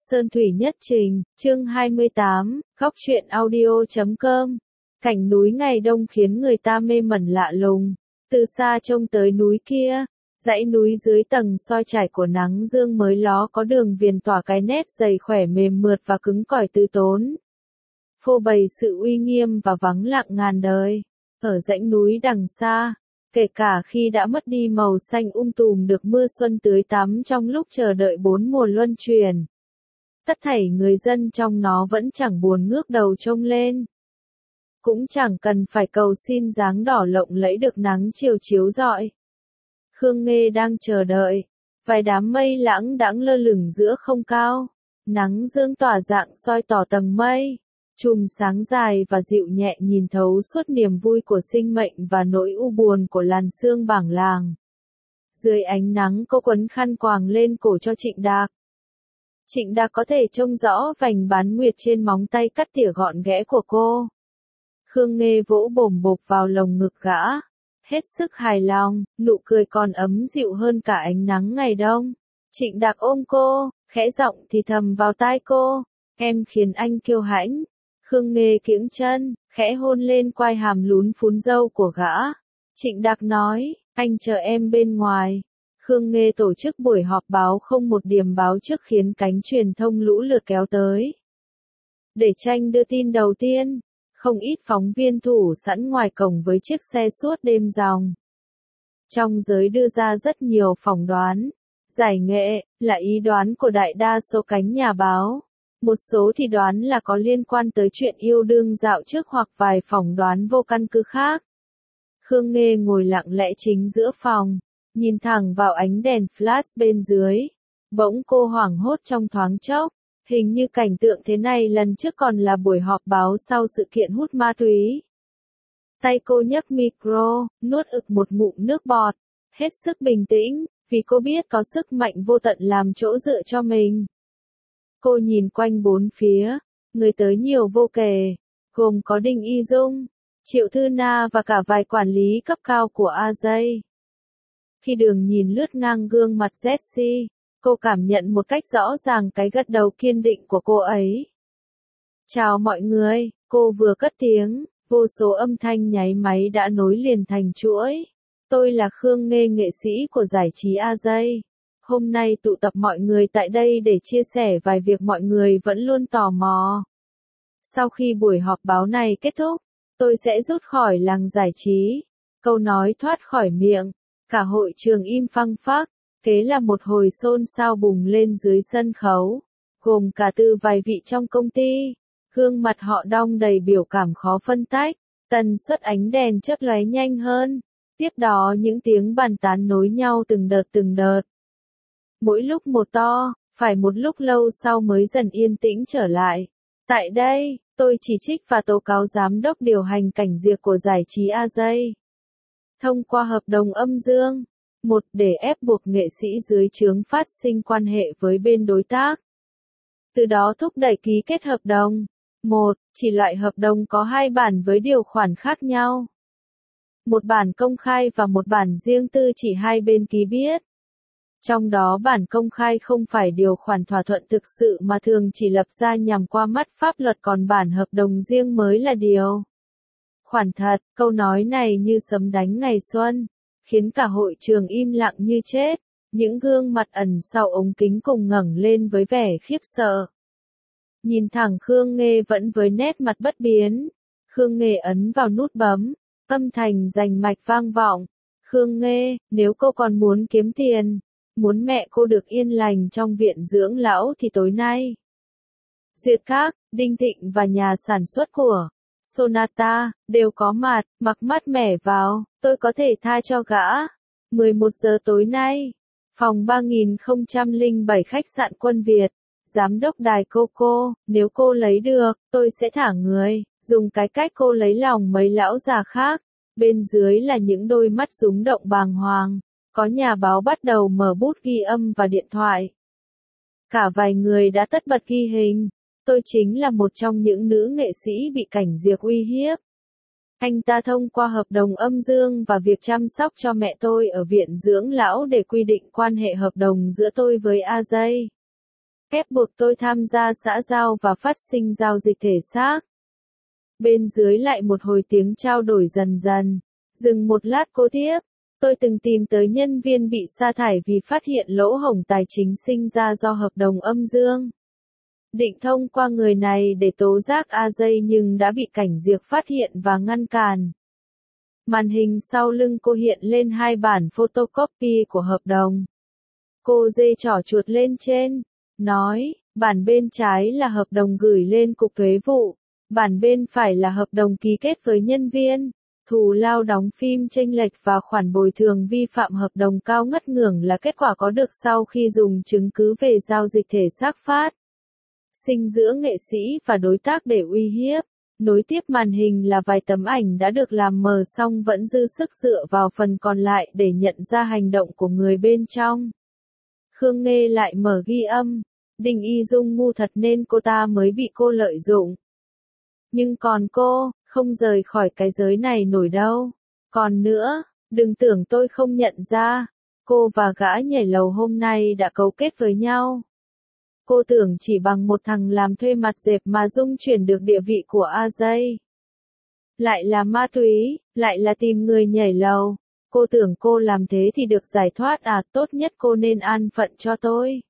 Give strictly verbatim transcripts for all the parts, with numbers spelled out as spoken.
Sơn Thủy Nhất Trình, chương hai mươi tám, góc truyện audio chấm com. Cảnh núi ngày đông khiến người ta mê mẩn lạ lùng. Từ xa trông tới núi kia, dãy núi dưới tầng soi trải của nắng dương mới ló có đường viền tỏa cái nét dày khỏe mềm mượt và cứng cỏi từ tốn. Phô bày sự uy nghiêm và vắng lặng ngàn đời. Ở dãy núi đằng xa, kể cả khi đã mất đi màu xanh um tùm được mưa xuân tưới tắm trong lúc chờ đợi bốn mùa luân chuyển, tất thảy người dân trong nó vẫn chẳng buồn ngước đầu trông lên. Cũng chẳng cần phải cầu xin dáng đỏ lộng lẫy được nắng chiều chiếu rọi. Khương Nghê đang chờ đợi, vài đám mây lãng đãng lơ lửng giữa không cao, nắng dương tỏa dạng soi tỏ tầng mây, chùm sáng dài và dịu nhẹ nhìn thấu suốt niềm vui của sinh mệnh và nỗi u buồn của làn sương bảng làng. Dưới ánh nắng cô quấn khăn quàng lên cổ cho Trịnh Đạc. Trịnh Đạc có thể trông rõ vành bán nguyệt trên móng tay cắt tỉa gọn ghẽ của cô. Khương Nghê vỗ bồm bộp vào lồng ngực gã, hết sức hài lòng, nụ cười còn ấm dịu hơn cả ánh nắng ngày đông. Trịnh Đạc ôm cô, khẽ giọng thì thầm vào tai cô, em khiến anh kiêu hãnh. Khương Nghê kiễng chân, khẽ hôn lên quai hàm lún phún râu của gã. Trịnh Đạc nói, anh chờ em bên ngoài. Khương Nghê tổ chức buổi họp báo không một điểm báo trước khiến cánh truyền thông lũ lượt kéo tới. Để tranh đưa tin đầu tiên, không ít phóng viên thủ sẵn ngoài cổng với chiếc xe suốt đêm dòng. Trong giới đưa ra rất nhiều phỏng đoán. Giải nghệ là ý đoán của đại đa số cánh nhà báo. Một số thì đoán là có liên quan tới chuyện yêu đương dạo trước hoặc vài phỏng đoán vô căn cứ khác. Khương Nghê ngồi lặng lẽ chính giữa phòng, nhìn thẳng vào ánh đèn flash bên dưới. Bỗng cô hoảng hốt trong thoáng chốc. Hình như cảnh tượng thế này lần trước còn là buổi họp báo sau sự kiện hút ma túy. Tay cô nhấc micro, nuốt ực một ngụm nước bọt, hết sức bình tĩnh, vì cô biết có sức mạnh vô tận làm chỗ dựa cho mình. Cô nhìn quanh bốn phía, người tới nhiều vô kể, gồm có Đinh Y Dung, Triệu Thư Na và cả vài quản lý cấp cao của a gi. Khi Đường nhìn lướt ngang gương mặt Jessie, cô cảm nhận một cách rõ ràng cái gật đầu kiên định của cô ấy. Chào mọi người, cô vừa cất tiếng, vô số âm thanh nháy máy đã nối liền thành chuỗi. Tôi là Khương Nghê, nghệ sĩ của giải trí a gi. Hôm nay tụ tập mọi người tại đây để chia sẻ vài việc mọi người vẫn luôn tò mò. Sau khi buổi họp báo này kết thúc, tôi sẽ rút khỏi làng giải trí. Câu nói thoát khỏi miệng, cả hội trường im phăng phắc. Thế là một hồi xôn xao bùng lên dưới sân khấu, gồm cả từ vài vị trong công ty. Gương mặt họ đong đầy biểu cảm khó phân tách, tần suất ánh đèn chớp lóe nhanh hơn. Tiếp đó những tiếng bàn tán nối nhau từng đợt từng đợt. Mỗi lúc một to, phải một lúc lâu sau mới dần yên tĩnh trở lại. Tại đây, tôi chỉ trích và tố cáo giám đốc điều hành cảnh diệt của giải trí a gi. Thông qua hợp đồng âm dương. Một, để ép buộc nghệ sĩ dưới trướng phát sinh quan hệ với bên đối tác. Từ đó thúc đẩy ký kết hợp đồng. Một, chỉ loại hợp đồng có hai bản với điều khoản khác nhau. Một bản công khai và một bản riêng tư chỉ hai bên ký biết. Trong đó bản công khai không phải điều khoản thỏa thuận thực sự mà thường chỉ lập ra nhằm qua mắt pháp luật, còn bản hợp đồng riêng mới là điều khoản thật. Câu nói này như sấm đánh ngày xuân, khiến cả hội trường im lặng như chết. Những gương mặt ẩn sau ống kính cùng ngẩng lên với vẻ khiếp sợ. Nhìn thẳng Khương Nghê vẫn với nét mặt bất biến. Khương Nghê ấn vào nút bấm, âm thanh rành mạch vang vọng. Khương Nghê, nếu cô còn muốn kiếm tiền, muốn mẹ cô được yên lành trong viện dưỡng lão thì tối nay, Duyệt Các, Đinh Thịnh và nhà sản xuất của Sonata đều có mặt, mặc mát mẻ vào, tôi có thể tha cho gã. mười một giờ tối nay, phòng ba nghìn không trăm lẻ bảy khách sạn Quân Việt. Giám đốc đài Coco, nếu cô lấy được, tôi sẽ thả người, dùng cái cách cô lấy lòng mấy lão già khác. Bên dưới là những đôi mắt rúng động bàng hoàng. Có nhà báo bắt đầu mở bút ghi âm và điện thoại. Cả vài người đã tất bật ghi hình. Tôi chính là một trong những nữ nghệ sĩ bị cảnh diệt uy hiếp. Anh ta thông qua hợp đồng âm dương và việc chăm sóc cho mẹ tôi ở viện dưỡng lão để quy định quan hệ hợp đồng giữa tôi với a gi. ép buộc tôi tham gia xã giao và phát sinh giao dịch thể xác. Bên dưới lại một hồi tiếng trao đổi dần dần. Dừng một lát cô tiếp. Tôi từng tìm tới nhân viên bị sa thải vì phát hiện lỗ hổng tài chính sinh ra do hợp đồng âm dương. Định thông qua người này để tố giác a jay nhưng đã bị cảnh diệc phát hiện và ngăn cản. Màn hình sau lưng cô hiện lên hai bản photocopy của hợp đồng. Cô giơ trỏ chuột lên trên, nói, bản bên trái là hợp đồng gửi lên cục thuế vụ, bản bên phải là hợp đồng ký kết với nhân viên. Thù lao đóng phim chênh lệch và khoản bồi thường vi phạm hợp đồng cao ngất ngưởng là kết quả có được sau khi dùng chứng cứ về giao dịch thể xác phát sinh giữa nghệ sĩ và đối tác để uy hiếp. Nối tiếp màn hình là vài tấm ảnh đã được làm mờ song vẫn dư sức dựa vào phần còn lại để nhận ra hành động của người bên trong. Khương Nghê lại mở ghi âm. Đinh Y Dung ngu thật nên cô ta mới bị cô lợi dụng. Nhưng còn cô, không rời khỏi cái giới này nổi đâu. Còn nữa, đừng tưởng tôi không nhận ra, cô và gã nhảy lầu hôm nay đã cấu kết với nhau. Cô tưởng chỉ bằng một thằng làm thuê mặt dẹp mà dung chuyển được địa vị của a jay. Lại là ma túy, lại là tìm người nhảy lầu. Cô tưởng cô làm thế thì được giải thoát à, tốt nhất cô nên an phận cho tôi.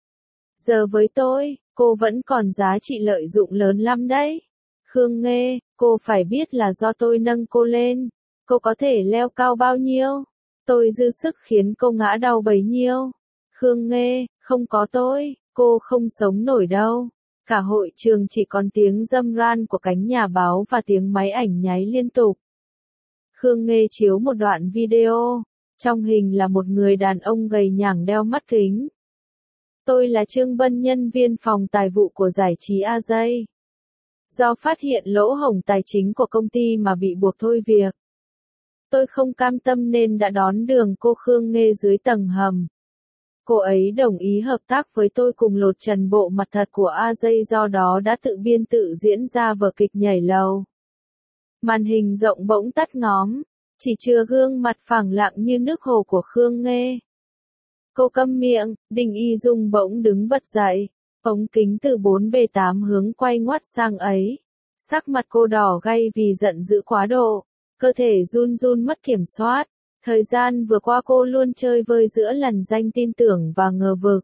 Giờ với tôi, cô vẫn còn giá trị lợi dụng lớn lắm đấy. Khương Nghê, cô phải biết là do tôi nâng cô lên. Cô có thể leo cao bao nhiêu? Tôi dư sức khiến cô ngã đau bấy nhiêu. Khương Nghê, không có tôi, cô không sống nổi đâu. Cả hội trường chỉ còn tiếng râm ran của cánh nhà báo và tiếng máy ảnh nháy liên tục. Khương Nghê chiếu một đoạn video. Trong hình là một người đàn ông gầy nhảng đeo mắt kính. Tôi là Trương Bân, nhân viên phòng tài vụ của giải trí a jay. Do phát hiện lỗ hổng tài chính của công ty mà bị buộc thôi việc. Tôi không cam tâm nên đã đón đường cô Khương Nghê dưới tầng hầm. Cô ấy đồng ý hợp tác với tôi cùng lột trần bộ mặt thật của a jay, do đó đã tự biên tự diễn ra vở kịch nhảy lầu. Màn hình rộng bỗng tắt ngóm, chỉ chừa gương mặt phẳng lặng như nước hồ của Khương Nghê. Cô câm miệng, Đinh Y Dung bỗng đứng bật dậy, ống kính từ bốn bề tám hướng quay ngoắt sang ấy. Sắc mặt cô đỏ gay vì giận dữ quá độ, cơ thể run run mất kiểm soát. Thời gian vừa qua cô luôn chơi vơi giữa lằn danh tin tưởng và ngờ vực.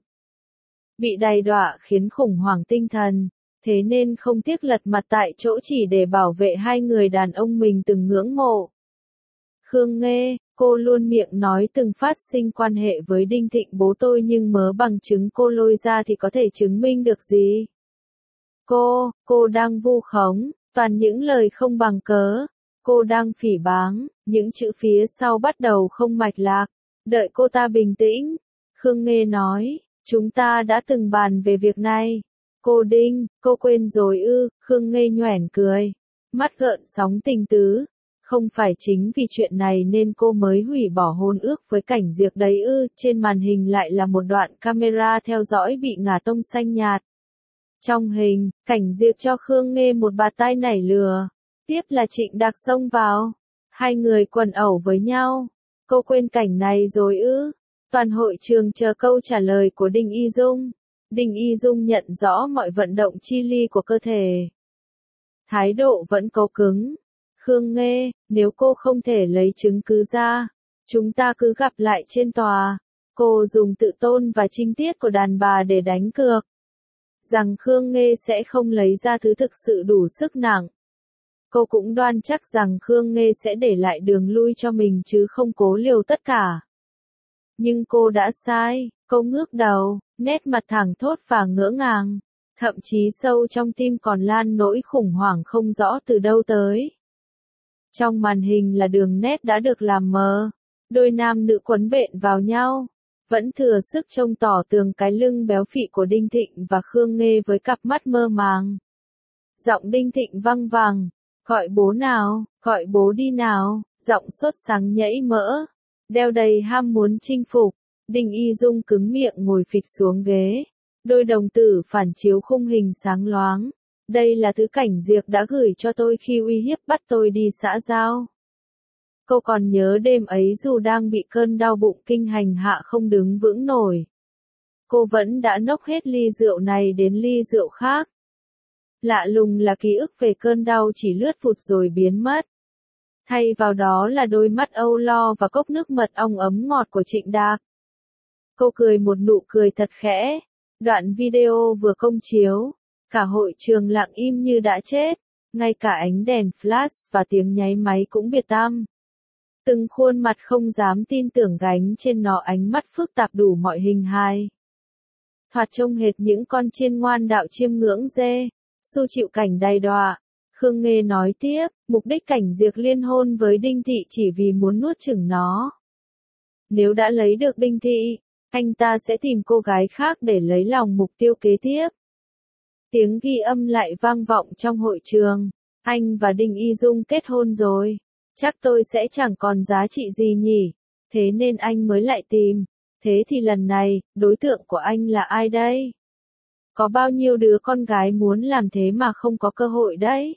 Bị đày đọa khiến khủng hoảng tinh thần, thế nên không tiếc lật mặt tại chỗ chỉ để bảo vệ hai người đàn ông mình từng ngưỡng mộ. Khương Nghê, cô luôn miệng nói từng phát sinh quan hệ với Đinh Thịnh bố tôi, nhưng mớ bằng chứng cô lôi ra thì có thể chứng minh được gì? Cô, cô đang vu khống, toàn những lời không bằng cớ. Cô đang phỉ báng, những chữ phía sau bắt đầu không mạch lạc. Đợi cô ta bình tĩnh. Khương Nghê nói, chúng ta đã từng bàn về việc này. Cô Đinh, cô quên rồi ư? Khương Nghê nhoẻn cười, mắt gợn sóng tình tứ. Không phải chính vì chuyện này nên cô mới hủy bỏ hôn ước với cảnh diệc đấy ư? Trên màn hình lại là một đoạn camera theo dõi bị ngả tông xanh nhạt. Trong hình, cảnh diệc cho Khương Nghê một bạt tai nảy lừa. Tiếp là Trịnh Đạc xông vào. Hai người quần ẩu với nhau. Cô quên cảnh này rồi ư? Toàn hội trường chờ câu trả lời của Đinh Y Dung. Đinh Y Dung nhận rõ mọi vận động chi li của cơ thể. Thái độ vẫn cố cứng. Khương Nghê, nếu cô không thể lấy chứng cứ ra, chúng ta cứ gặp lại trên tòa. Cô dùng tự tôn và trinh tiết của đàn bà để đánh cược. Rằng Khương Nghê sẽ không lấy ra thứ thực sự đủ sức nặng. Cô cũng đoan chắc rằng Khương Nghê sẽ để lại đường lui cho mình chứ không cố liều tất cả. Nhưng cô đã sai, cô ngước đầu, nét mặt thẳng thốt và ngỡ ngàng. Thậm chí sâu trong tim còn lan nỗi khủng hoảng không rõ từ đâu tới. Trong màn hình là đường nét đã được làm mờ. Đôi nam nữ quấn bện vào nhau. Vẫn thừa sức trông tỏ tường cái lưng béo phì của Đinh Thịnh và Khương Nghê với cặp mắt mơ màng. Giọng Đinh Thịnh văng vẳng. Gọi bố nào, gọi bố đi nào, giọng sốt sắng nhảy mỡ. Đeo đầy ham muốn chinh phục. Đinh Y Dung cứng miệng ngồi phịch xuống ghế. Đôi đồng tử phản chiếu khung hình sáng loáng. Đây là thứ cảnh diệc đã gửi cho tôi khi uy hiếp bắt tôi đi xã giao. Cô còn nhớ đêm ấy dù đang bị cơn đau bụng kinh hành hạ không đứng vững nổi. cô vẫn đã nốc hết ly rượu này đến ly rượu khác. Lạ lùng là ký ức về cơn đau chỉ lướt vụt rồi biến mất. Thay vào đó là đôi mắt âu lo và cốc nước mật ong ấm ngọt của Trịnh Đạc. Cô cười một nụ cười thật khẽ. Đoạn video vừa công chiếu, cả hội trường lặng im như đã chết, ngay cả ánh đèn flash và tiếng nháy máy cũng biệt tăm. Từng khuôn mặt không dám tin tưởng gánh trên nó ánh mắt phức tạp đủ mọi hình hài. Thoạt trông hệt những con chiên ngoan đạo chiêm ngưỡng dê, Su chịu cảnh đầy đọa. Khương Nghê nói tiếp, mục đích Cảnh Diệc liên hôn với Đinh Thị chỉ vì muốn nuốt chửng nó. Nếu đã lấy được Đinh Thị, anh ta sẽ tìm cô gái khác để lấy lòng mục tiêu kế tiếp. Tiếng ghi âm lại vang vọng trong hội trường. Anh và Đinh Y Dung kết hôn rồi. Chắc tôi sẽ chẳng còn giá trị gì nhỉ. Thế nên anh mới lại tìm. Thế thì lần này, đối tượng của anh là ai đây? Có bao nhiêu đứa con gái muốn làm thế mà không có cơ hội đấy?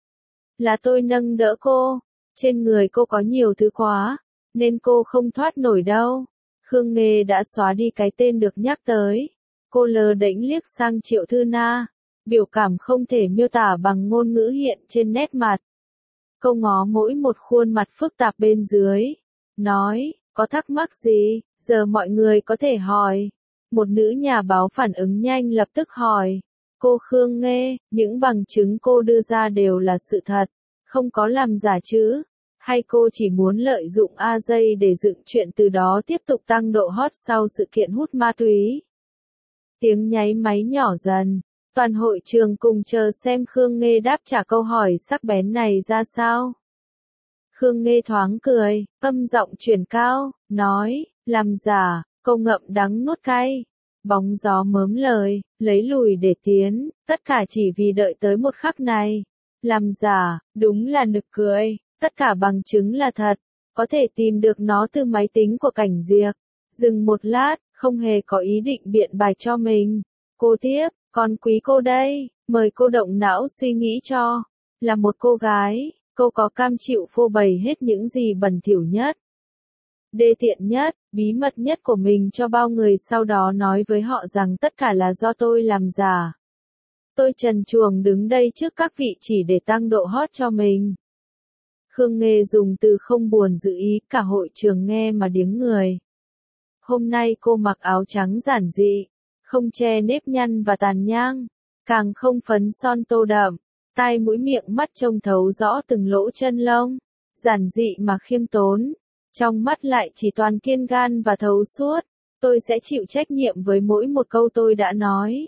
Là tôi nâng đỡ cô. Trên người cô có nhiều thứ quá, nên cô không thoát nổi đâu. Khương Nghê đã xóa đi cái tên được nhắc tới. Cô lờ đễnh liếc sang Triệu Thư Na. Biểu cảm không thể miêu tả bằng ngôn ngữ hiện trên nét mặt. Cô ngó mỗi một khuôn mặt phức tạp bên dưới. Nói, có thắc mắc gì, giờ mọi người có thể hỏi. Một nữ nhà báo phản ứng nhanh lập tức hỏi. Cô Khương Nghê, những bằng chứng cô đưa ra đều là sự thật, không có làm giả chứ? Hay cô chỉ muốn lợi dụng A J để dựng chuyện từ đó tiếp tục tăng độ hot sau sự kiện hút ma túy? Tiếng nháy máy nhỏ dần. Toàn hội trường cùng chờ xem Khương Nghê đáp trả câu hỏi sắc bén này ra sao. Khương Nghê thoáng cười, âm giọng chuyển cao, nói, làm giả, câu ngậm đắng nuốt cay. Bóng gió mớm lời, lấy lùi để tiến, tất cả chỉ vì đợi tới một khắc này. Làm giả, đúng là nực cười, tất cả bằng chứng là thật, có thể tìm được nó từ máy tính của Cảnh Diệc. Dừng một lát, không hề có ý định biện bạch cho mình. Cô tiếp, còn quý cô đây, mời cô động não suy nghĩ cho. Là một cô gái, cô có cam chịu phô bày hết những gì bẩn thỉu nhất, đê tiện nhất, bí mật nhất của mình cho bao người, sau đó nói với họ rằng tất cả là do tôi làm giả. Tôi trần truồng đứng đây trước các vị chỉ để tăng độ hot cho mình. Khương Nghê dùng từ không buồn giữ ý, cả hội trường nghe mà điếng người. Hôm nay cô mặc áo trắng giản dị, không che nếp nhăn và tàn nhang, càng không phấn son tô đậm, tai mũi miệng mắt trông thấu rõ từng lỗ chân lông, giản dị mà khiêm tốn, trong mắt lại chỉ toàn kiên gan và thấu suốt. Tôi sẽ chịu trách nhiệm với mỗi một câu tôi đã nói.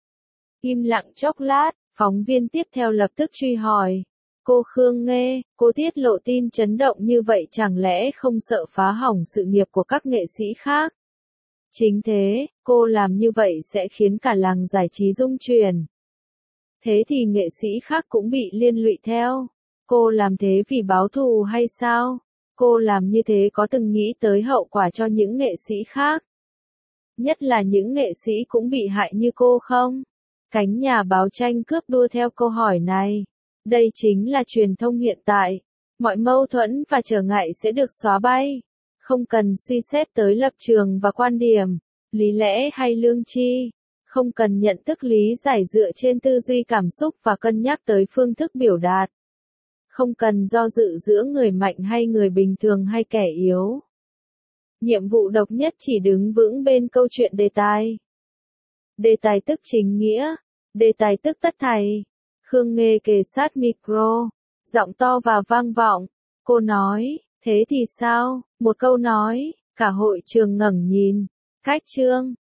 Im lặng chốc lát, phóng viên tiếp theo lập tức truy hỏi. Cô Khương Nghê, cô tiết lộ tin chấn động như vậy chẳng lẽ không sợ phá hỏng sự nghiệp của các nghệ sĩ khác? Chính thế, cô làm như vậy sẽ khiến cả làng giải trí rung chuyển. Thế thì nghệ sĩ khác cũng bị liên lụy theo. Cô làm thế vì báo thù hay sao? Cô làm như thế có từng nghĩ tới hậu quả cho những nghệ sĩ khác? Nhất là những nghệ sĩ cũng bị hại như cô không? Cánh nhà báo tranh cướp đua theo câu hỏi này. Đây chính là truyền thông hiện tại. Mọi mâu thuẫn và trở ngại sẽ được xóa bay. Không cần suy xét tới lập trường và quan điểm, lý lẽ hay lương tri. Không cần nhận thức lý giải dựa trên tư duy cảm xúc và cân nhắc tới phương thức biểu đạt. Không cần do dự giữa người mạnh hay người bình thường hay kẻ yếu. Nhiệm vụ độc nhất chỉ đứng vững bên câu chuyện đề tài. Đề tài tức chính nghĩa. Đề tài tức tất thảy. Khương Nghê kề sát micro, giọng to và vang vọng. Cô nói, thế thì sao? Một câu nói, cả hội trường ngẩng nhìn. Cách chương.